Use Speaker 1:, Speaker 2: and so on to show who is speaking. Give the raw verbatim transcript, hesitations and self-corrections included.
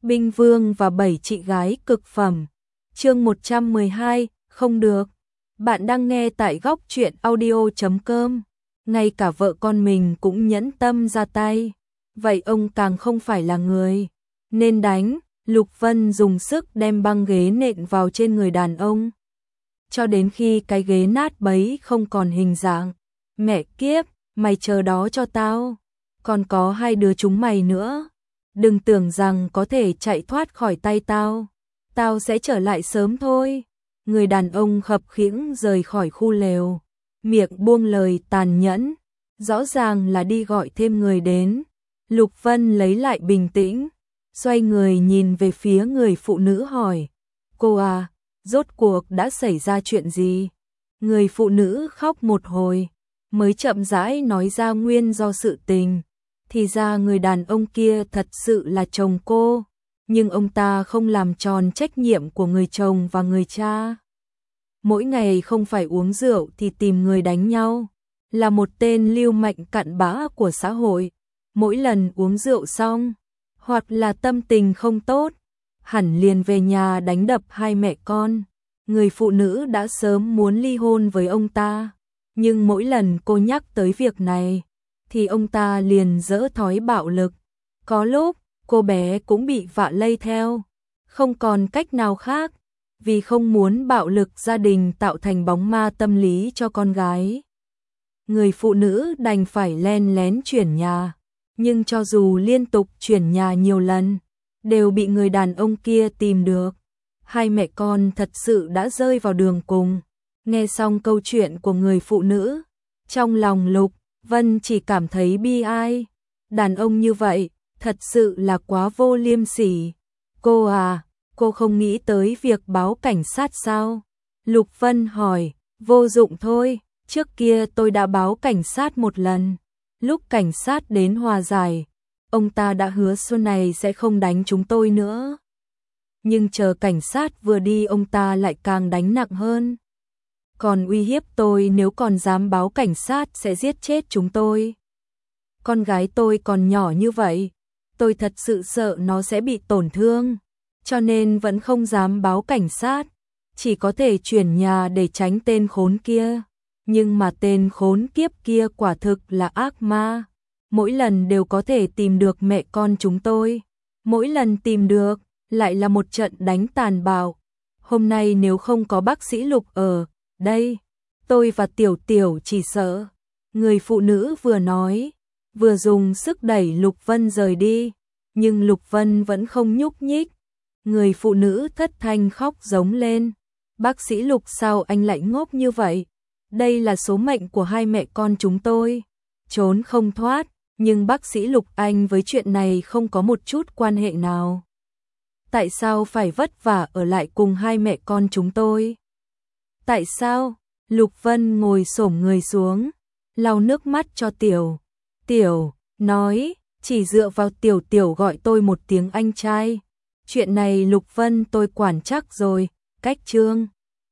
Speaker 1: Binh Vương và bảy chị gái cực phẩm. Chương một trăm mười hai, không được. Bạn đang nghe tại góc truyện audio chấm com. Ngay cả vợ con mình cũng nhẫn tâm ra tay. Vậy ông càng không phải là người nên đánh. Lục Vân dùng sức đem băng ghế nện vào trên người đàn ông, cho đến khi cái ghế nát bấy không còn hình dạng. Mẹ kiếp, mày chờ đó cho tao. Còn có hai đứa chúng mày nữa. Đừng tưởng rằng có thể chạy thoát khỏi tay tao. Tao sẽ trở lại sớm thôi. Người đàn ông khập khiễng rời khỏi khu lều, miệng buông lời tàn nhẫn, rõ ràng là đi gọi thêm người đến. Lục Vân lấy lại bình tĩnh, xoay người nhìn về phía người phụ nữ hỏi: "Cô à, rốt cuộc đã xảy ra chuyện gì?" Người phụ nữ khóc một hồi, mới chậm rãi nói ra nguyên do sự tình. Thì ra người đàn ông kia thật sự là chồng cô, nhưng ông ta không làm tròn trách nhiệm của người chồng và người cha. Mỗi ngày không phải uống rượu thì tìm người đánh nhau, là một tên lưu manh cặn bã của xã hội. Mỗi lần uống rượu xong, hoặc là tâm tình không tốt, hẳn liền về nhà đánh đập hai mẹ con. Người phụ nữ đã sớm muốn ly hôn với ông ta, nhưng mỗi lần cô nhắc tới việc này, thì ông ta liền dỡ thói bạo lực. Có lúc, cô bé cũng bị vạ lây theo, không còn cách nào khác, vì không muốn bạo lực gia đình tạo thành bóng ma tâm lý cho con gái. Người phụ nữ đành phải len lén chuyển nhà, nhưng cho dù liên tục chuyển nhà nhiều lần, đều bị người đàn ông kia tìm được. Hai mẹ con thật sự đã rơi vào đường cùng. Nghe xong câu chuyện của người phụ nữ, trong lòng Lục Vân chỉ cảm thấy bi ai. Đàn ông như vậy, thật sự là quá vô liêm sỉ. Cô à, cô không nghĩ tới việc báo cảnh sát sao? Lục Vân hỏi. Vô dụng thôi, trước kia tôi đã báo cảnh sát một lần. Lúc cảnh sát đến hòa giải, ông ta đã hứa sau này sẽ không đánh chúng tôi nữa. Nhưng chờ cảnh sát vừa đi ông ta lại càng đánh nặng hơn. Còn uy hiếp tôi nếu còn dám báo cảnh sát sẽ giết chết chúng tôi. Con gái tôi còn nhỏ như vậy, tôi thật sự sợ nó sẽ bị tổn thương, cho nên vẫn không dám báo cảnh sát, chỉ có thể chuyển nhà để tránh tên khốn kia. Nhưng mà tên khốn kiếp kia quả thực là ác ma, mỗi lần đều có thể tìm được mẹ con chúng tôi, mỗi lần tìm được lại là một trận đánh tàn bạo. Hôm nay nếu không có bác sĩ Lục ở đây, tôi và Tiểu Tiểu chỉ sợ. Người phụ nữ vừa nói, vừa dùng sức đẩy Lục Vân rời đi, nhưng Lục Vân vẫn không nhúc nhích. Người phụ nữ thất thanh khóc giống lên. Bác sĩ Lục, sao anh lại ngốc như vậy? Đây là số mệnh của hai mẹ con chúng tôi, trốn không thoát, nhưng bác sĩ Lục, anh với chuyện này không có một chút quan hệ nào. Tại sao phải vất vả ở lại cùng hai mẹ con chúng tôi? Tại sao? Lục Vân ngồi xổm người xuống, lau nước mắt cho Tiểu Tiểu, nói, chỉ dựa vào Tiểu Tiểu gọi tôi một tiếng anh trai. Chuyện này Lục Vân tôi quản chắc rồi. Cách chương